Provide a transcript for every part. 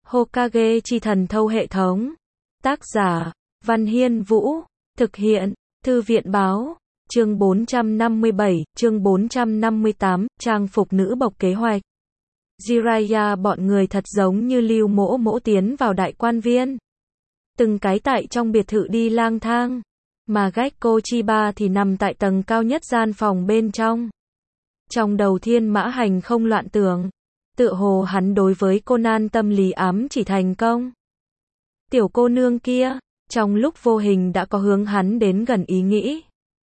Hokage chi thần thâu hệ thống. Tác giả, Văn Hiên Vũ. Thực hiện, Thư viện báo. Chương 457, chương 458, trang phục nữ bộc kế hoạch. Jiraiya bọn người thật giống như Lưu Mỗ Mỗ tiến vào đại quan viên. Từng cái tại trong biệt thự đi lang thang. Mà Gekko Chiba thì nằm tại tầng cao nhất gian phòng bên trong. Trong đầu Thiên Mã Hành không loạn tưởng. Tựa hồ hắn đối với Conan tâm lý ám chỉ thành công. Tiểu cô nương kia, trong lúc vô hình đã có hướng hắn đến gần ý nghĩ.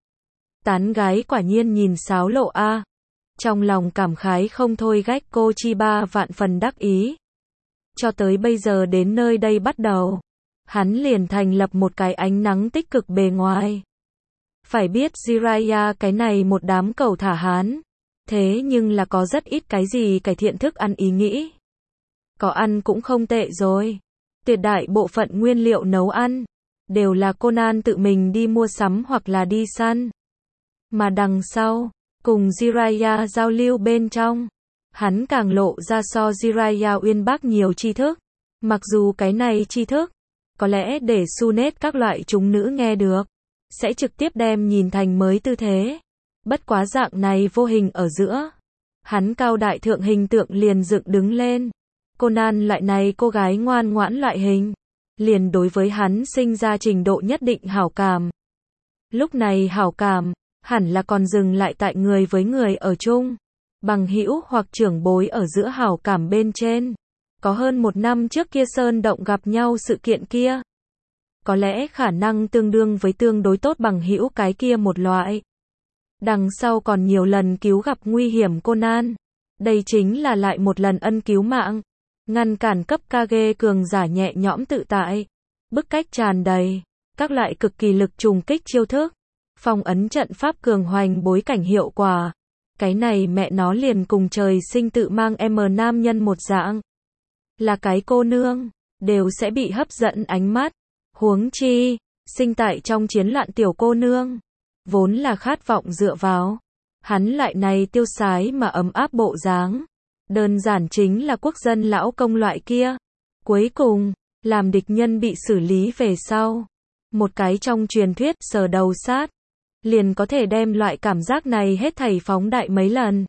Tán gái quả nhiên nhìn sáo lộ a. Trong lòng cảm khái không thôi, Gekko Chiba vạn phần đắc ý. Cho tới bây giờ đến nơi đây bắt đầu, hắn liền thành lập một cái ánh nắng tích cực bề ngoài. Phải biết Jiraiya cái này một đám cẩu thả hán. Thế nhưng là có rất ít cái gì cải thiện thức ăn ý nghĩ. Có ăn cũng không tệ rồi. Tuyệt đại bộ phận nguyên liệu nấu ăn đều là Conan tự mình đi mua sắm hoặc là đi săn. Mà đằng sau, cùng Jiraiya giao lưu bên trong, hắn càng lộ ra so Jiraiya uyên bác nhiều tri thức. Mặc dù cái này tri thức, có lẽ để Sunet các loại chúng nữ nghe được, sẽ trực tiếp đem nhìn thành mới tư thế. Bất quá dạng này vô hình ở giữa, hắn cao đại thượng hình tượng liền dựng đứng lên. Conan loại này cô gái ngoan ngoãn loại hình, liền đối với hắn sinh ra trình độ nhất định hảo cảm. Lúc này hảo cảm, hẳn là còn dừng lại tại người với người ở chung, bằng hữu hoặc trưởng bối ở giữa hảo cảm bên trên. Có hơn một năm trước kia sơn động gặp nhau sự kiện kia. Có lẽ khả năng tương đương với tương đối tốt bằng hữu cái kia một loại. Đằng sau còn nhiều lần cứu gặp nguy hiểm Conan. Đây chính là lại một lần ân cứu mạng. Ngăn cản cấp Kage cường giả nhẹ nhõm tự tại. Bức cách tràn đầy. Các loại cực kỳ lực trùng kích chiêu thức. Phong ấn trận pháp cường hoành bối cảnh hiệu quả. Cái này mẹ nó liền cùng trời sinh tự mang nam nhân một dạng. Là cái cô nương, đều sẽ bị hấp dẫn ánh mắt. Huống chi, sinh tại trong chiến loạn tiểu cô nương. Vốn là khát vọng dựa vào. Hắn lại này tiêu sái mà ấm áp bộ dáng. Đơn giản chính là quốc dân lão công loại kia. Cuối cùng, làm địch nhân bị xử lý về sau. Một cái trong truyền thuyết sờ đầu sát. Liền có thể đem loại cảm giác này hết thảy phóng đại mấy lần.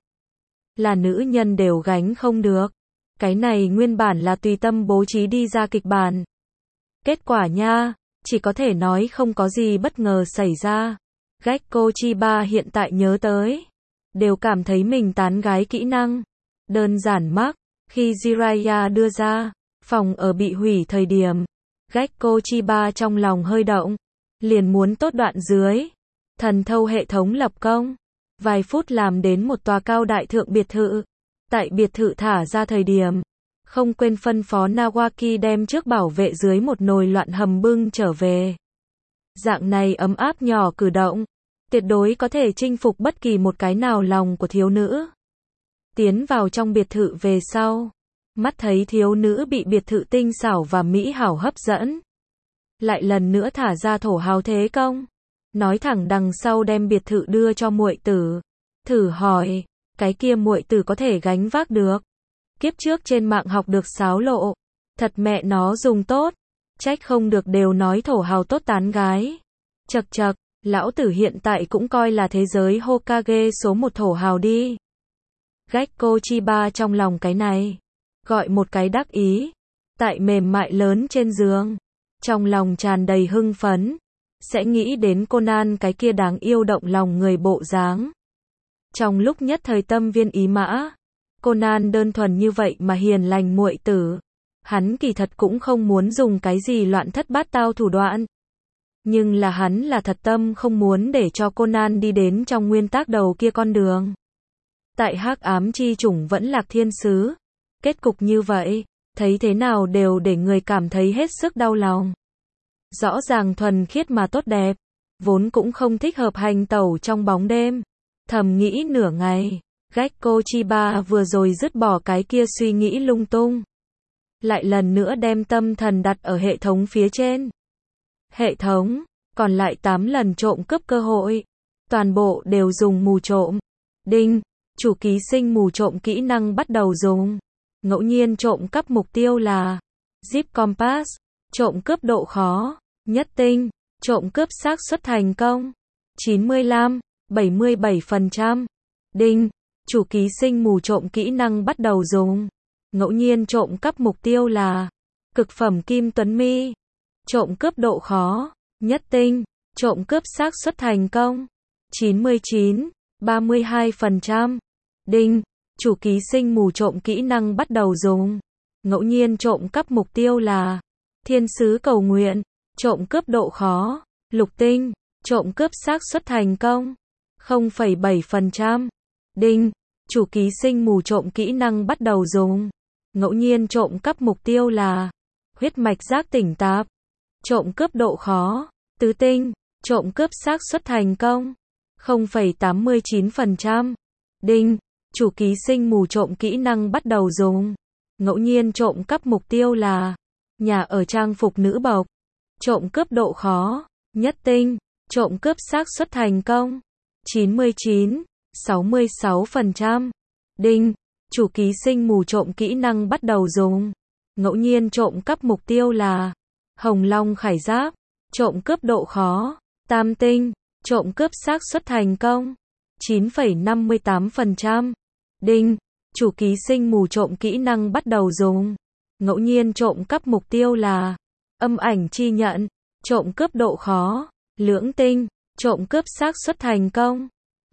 Là nữ nhân đều gánh không được. Cái này nguyên bản là tùy tâm bố trí đi ra kịch bản. Kết quả nha, chỉ có thể nói không có gì bất ngờ xảy ra. Gekko Chiba hiện tại nhớ tới, đều cảm thấy mình tán gái kỹ năng. Đơn giản mắc, khi Jiraiya đưa ra, phòng ở bị hủy thời điểm. Gekko Chiba trong lòng hơi động, liền muốn tốt đoạn dưới. Thần thâu hệ thống lập công, vài phút làm đến một tòa cao đại thượng biệt thự. Tại biệt thự thả ra thời điểm, không quên phân phó Nawaki đem trước bảo vệ dưới một nồi loạn hầm bưng trở về. Dạng này ấm áp nhỏ cử động, tuyệt đối có thể chinh phục bất kỳ một cái nào lòng của thiếu nữ. Tiến vào trong biệt thự về sau, mắt thấy thiếu nữ bị biệt thự tinh xảo và mỹ hảo hấp dẫn. Lại lần nữa thả ra thổ hào thế công. Nói thẳng đằng sau đem biệt thự đưa cho muội tử. Thử hỏi, cái kia muội tử có thể gánh vác được. Kiếp trước trên mạng học được sáo lộ. Thật mẹ nó dùng tốt. Trách không được đều nói thổ hào tốt tán gái. Chậc chậc, lão tử hiện tại cũng coi là thế giới Hokage số một thổ hào đi. Gekko Chiba trong lòng cái này. Gọi một cái đắc ý. Tại mềm mại lớn trên giường. Trong lòng tràn đầy hưng phấn. Sẽ nghĩ đến Conan cái kia đáng yêu động lòng người bộ dáng. Trong lúc nhất thời tâm viên ý mã, Conan đơn thuần như vậy mà hiền lành muội tử. Hắn kỳ thật cũng không muốn dùng cái gì loạn thất bát tao thủ đoạn. Nhưng là hắn là thật tâm không muốn để cho Conan đi đến trong nguyên tắc đầu kia con đường. Tại hắc ám chi chủng vẫn lạc thiên sứ. Kết cục như vậy, thấy thế nào đều để người cảm thấy hết sức đau lòng. Rõ ràng thuần khiết mà tốt đẹp, vốn cũng không thích hợp hành tẩu trong bóng đêm. Thầm nghĩ nửa ngày, Gekko Chiba vừa rồi dứt bỏ cái kia suy nghĩ lung tung. Lại lần nữa đem tâm thần đặt ở hệ thống phía trên. Hệ thống, còn lại 8 lần trộm cướp cơ hội. Toàn bộ đều dùng mù trộm. Đinh, chủ ký sinh mù trộm kỹ năng bắt đầu dùng. Ngẫu nhiên trộm cắp mục tiêu là Zip Compass, trộm cướp độ khó, nhất tinh, trộm cướp xác suất thành công, 95, 77%. Đinh, chủ ký sinh mù trộm kỹ năng bắt đầu dùng. Ngẫu nhiên trộm cắp mục tiêu là cực phẩm kim tuấn mi. Trộm cướp độ khó, nhất tinh, trộm cướp xác suất thành công, 99, 32%. Đinh, chủ ký sinh mù trộm kỹ năng bắt đầu dùng. Ngẫu nhiên trộm cắp mục tiêu là thiên sứ cầu nguyện. Trộm cướp độ khó, lục tinh, trộm cướp xác suất thành công, 0,7%. Đinh, chủ ký sinh mù trộm kỹ năng bắt đầu dùng. Ngẫu nhiên trộm cắp mục tiêu là huyết mạch giác tỉnh tạp. Trộm cướp độ khó, tứ tinh, trộm cướp xác suất thành công, 0,89%. Đinh, chủ ký sinh mù trộm kỹ năng bắt đầu dùng. Ngẫu nhiên trộm cắp mục tiêu là nhà ở trang phục nữ bộc. Trộm cướp độ khó, nhất tinh, trộm cướp xác suất thành công, 99, 66%. Đinh, chủ ký sinh mù trộm kỹ năng bắt đầu dùng. Ngẫu nhiên trộm cắp mục tiêu là hồng long khải giáp. Trộm cướp độ khó, tam tinh, trộm cướp xác suất thành công, 9,58%. Đinh, chủ ký sinh mù trộm kỹ năng bắt đầu dùng. Ngẫu nhiên trộm cắp mục tiêu là âm ảnh chi nhận. Trộm cướp độ khó, lưỡng tinh, trộm cướp xác suất thành công,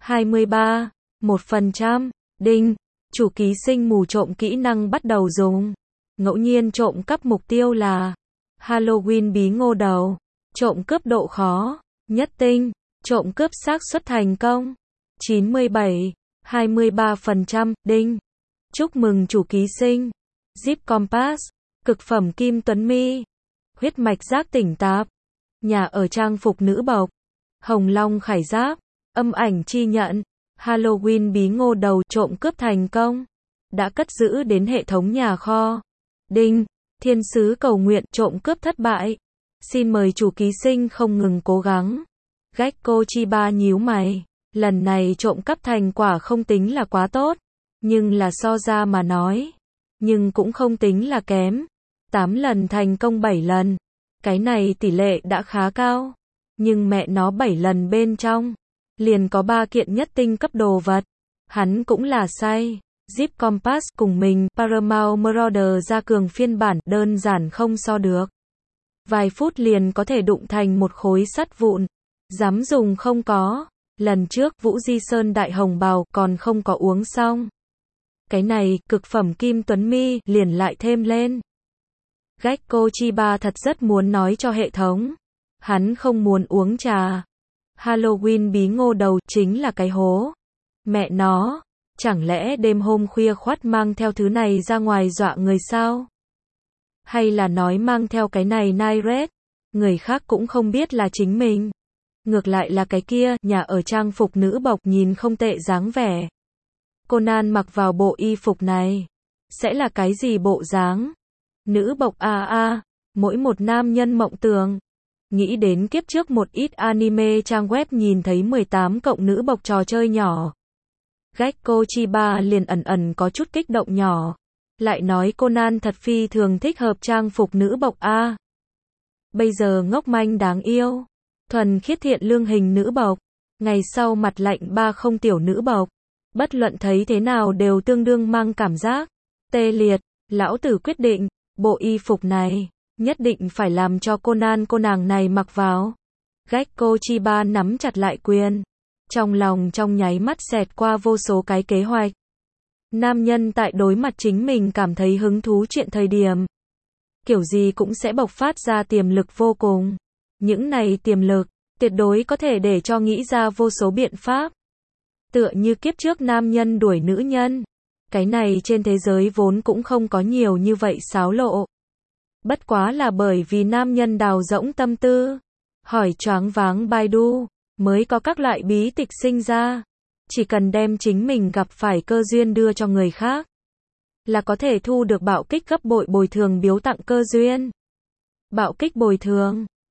23, 1%. Đinh, chủ ký sinh mù trộm kỹ năng bắt đầu dùng. Ngẫu nhiên trộm cắp mục tiêu là Halloween bí ngô đầu. Trộm cướp độ khó, nhất tinh, trộm cướp xác suất thành công, 97, 23%. Đinh, chúc mừng chủ ký sinh. Zip Compass, cực phẩm kim tuấn mi, huyết mạch giác tỉnh tạp, nhà ở trang phục nữ bộc, hồng long khải giáp, âm ảnh chi nhận, Halloween bí ngô đầu trộm cướp thành công, đã cất giữ đến hệ thống nhà kho. Đinh, thiên sứ cầu nguyện trộm cướp thất bại. Xin mời chủ ký sinh không ngừng cố gắng. Gecko Chiba nhíu mày, lần này trộm cắp thành quả không tính là quá tốt, nhưng là so ra mà nói, nhưng cũng không tính là kém. 8 lần thành công 7 lần. Cái này tỷ lệ đã khá cao. Nhưng mẹ nó 7 lần bên trong liền có 3 kiện nhất tinh cấp đồ vật. Hắn cũng là say. Zip Compass cùng mình Paramount Marauder ra cường phiên bản đơn giản không so được. Vài phút liền có thể đụng thành một khối sắt vụn. Dám dùng không có. Lần trước Vũ Di Sơn đại hồng bào còn không có uống xong. Cái này, cực phẩm kim tuấn mi, liền lại thêm lên. Gecko Chiba thật rất muốn nói cho hệ thống. Hắn không muốn uống trà. Halloween bí ngô đầu chính là cái hố. Mẹ nó, chẳng lẽ đêm hôm khuya khoắt mang theo thứ này ra ngoài dọa người sao? Hay là nói mang theo cái này Night, người khác cũng không biết là chính mình. Ngược lại là cái kia, nhà ở trang phục nữ bộc nhìn không tệ dáng vẻ. Conan mặc vào bộ y phục này, sẽ là cái gì bộ dáng? Nữ bộc mỗi một nam nhân mộng tưởng. Nghĩ đến kiếp trước một ít anime trang web nhìn thấy 18 cộng nữ bộc trò chơi nhỏ. Gecko Chiba liền ẩn có chút kích động nhỏ. Lại nói Conan thật phi thường thích hợp trang phục nữ bộc Bây giờ ngốc manh đáng yêu. Thuần khiết thiện lương hình nữ bộc. Ngày sau mặt lạnh ba không tiểu nữ bộc. Bất luận thấy thế nào đều tương đương mang cảm giác tê liệt. Lão tử quyết định, bộ y phục này nhất định phải làm cho Conan cô nàng này mặc vào. Gecko Chiba nắm chặt lại quyền. Trong lòng trong nháy mắt xẹt qua vô số cái kế hoạch. Nam nhân tại đối mặt chính mình cảm thấy hứng thú chuyện thời điểm, kiểu gì cũng sẽ bộc phát ra tiềm lực vô cùng. Những này tiềm lực, tuyệt đối có thể để cho nghĩ ra vô số biện pháp. Tựa như kiếp trước nam nhân đuổi nữ nhân. Cái này trên thế giới vốn cũng không có nhiều như vậy xáo lộ. Bất quá là bởi vì nam nhân đào rỗng tâm tư, hỏi choáng váng Baidu, mới có các loại bí tịch sinh ra. Chỉ cần đem chính mình gặp phải cơ duyên đưa cho người khác, là có thể thu được bạo kích gấp bội bồi thường biếu tặng cơ duyên. Bạo kích bồi thường,